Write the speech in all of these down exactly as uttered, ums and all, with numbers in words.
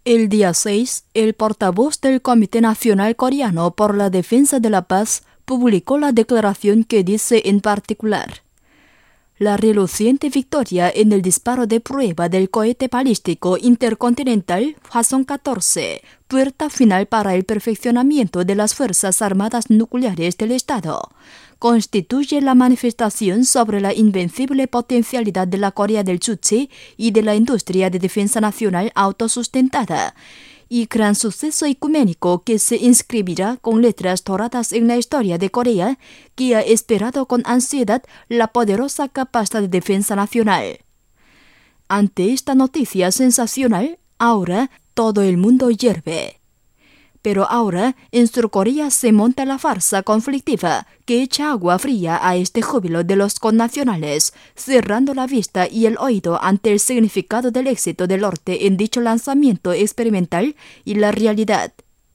El día seis, el portavoz del Comité Nacional Coreano por la Defensa de la Paz publicó la declaración que dice en particular: la reluciente victoria en el disparo de prueba del cohete balístico intercontinental Hwasong catorce, puerta final para el perfeccionamiento de las Fuerzas Armadas Nucleares del Estado, constituye la manifestación sobre la invencible potencialidad de la Corea del Juche y de la industria de defensa nacional autosustentada, y gran suceso ecuménico que se inscribirá con letras doradas en la historia de Corea, que ha esperado con ansiedad la poderosa capacidad de defensa nacional. Ante esta noticia sensacional, ahora todo el mundo hierve. Pero ahora en Surcorea se monta la farsa conflictiva que echa agua fría a este júbilo de los connacionales, cerrando la vista y el oído ante el significado del éxito del norte en dicho lanzamiento experimental y la realidad.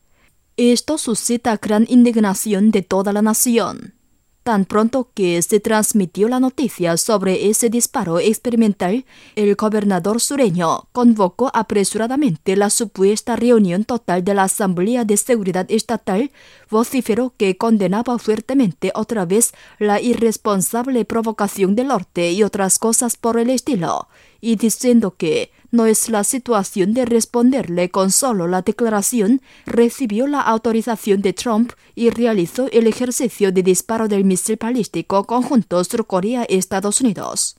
Esto suscita gran indignación de toda la nación. Tan pronto que se transmitió la noticia sobre ese disparo experimental, el gobernador sureño convocó apresuradamente la supuesta reunión total de la Asamblea de Seguridad Estatal, vociferó que condenaba fuertemente otra vez la irresponsable provocación del norte y otras cosas por el estilo, y diciendo que no es la situación de responderle con solo la declaración, recibió la autorización de Trump y realizó el ejercicio de disparo del misil balístico conjunto Surcorea-Estados Unidos.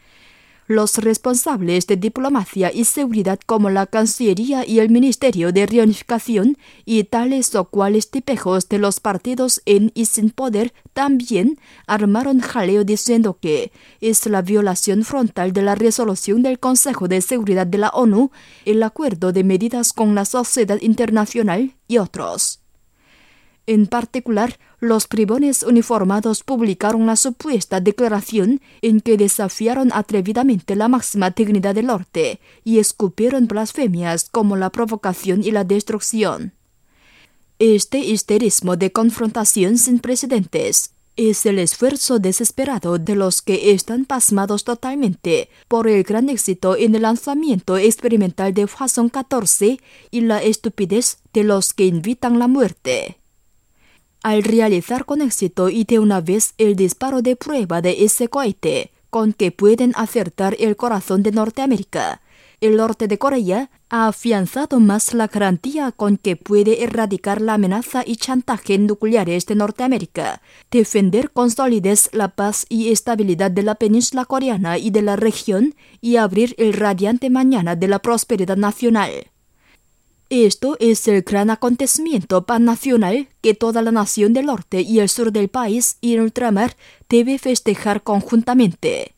Los responsables de diplomacia y seguridad como la Cancillería y el Ministerio de Reunificación y tales o cuales tipejos de los partidos en y sin poder también armaron jaleo diciendo que es la violación frontal de la resolución del Consejo de Seguridad de la ONU, el acuerdo de medidas con la sociedad internacional y otros. En particular, los bribones uniformados publicaron la supuesta declaración en que desafiaron atrevidamente la máxima dignidad del norte y escupieron blasfemias como la provocación y la destrucción. Este histerismo de confrontación sin precedentes es el esfuerzo desesperado de los que están pasmados totalmente por el gran éxito en el lanzamiento experimental de Hwasong catorce y la estupidez de los que invitan la muerte. Al realizar con éxito y de una vez el disparo de prueba de ese cohete, con que pueden acertar el corazón de Norteamérica, el norte de Corea ha afianzado más la garantía con que puede erradicar la amenaza y chantaje nucleares de Norteamérica, defender con solidez la paz y estabilidad de la península coreana y de la región y abrir el radiante mañana de la prosperidad nacional. Esto es el gran acontecimiento pannacional que toda la nación del norte y el sur del país y el ultramar debe festejar conjuntamente.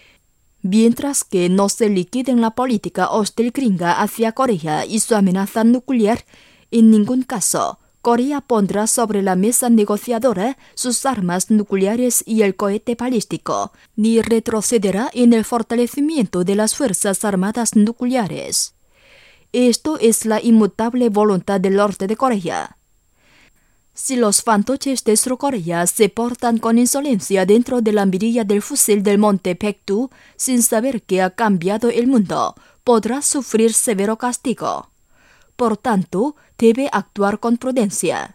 Mientras que no se liquiden la política hostil gringa hacia Corea y su amenaza nuclear, en ningún caso Corea pondrá sobre la mesa negociadora sus armas nucleares y el cohete balístico, ni retrocederá en el fortalecimiento de las Fuerzas Armadas Nucleares. Esto es la inmutable voluntad del norte de Corea. Si los fantoches de Surcorea se portan con insolencia dentro de la mirilla del fusil del monte Baekdu, sin saber que ha cambiado el mundo, podrá sufrir severo castigo. Por tanto, debe actuar con prudencia.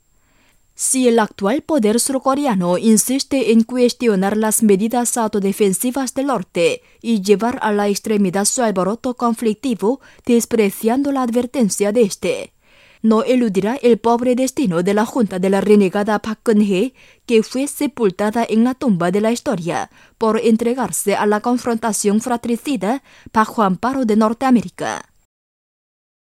Si el actual poder surcoreano insiste en cuestionar las medidas autodefensivas del norte y llevar a la extremidad su alboroto conflictivo, despreciando la advertencia de este, no eludirá el pobre destino de la junta de la renegada Park Geun-hye, que fue sepultada en la tumba de la historia por entregarse a la confrontación fratricida bajo amparo de Norteamérica.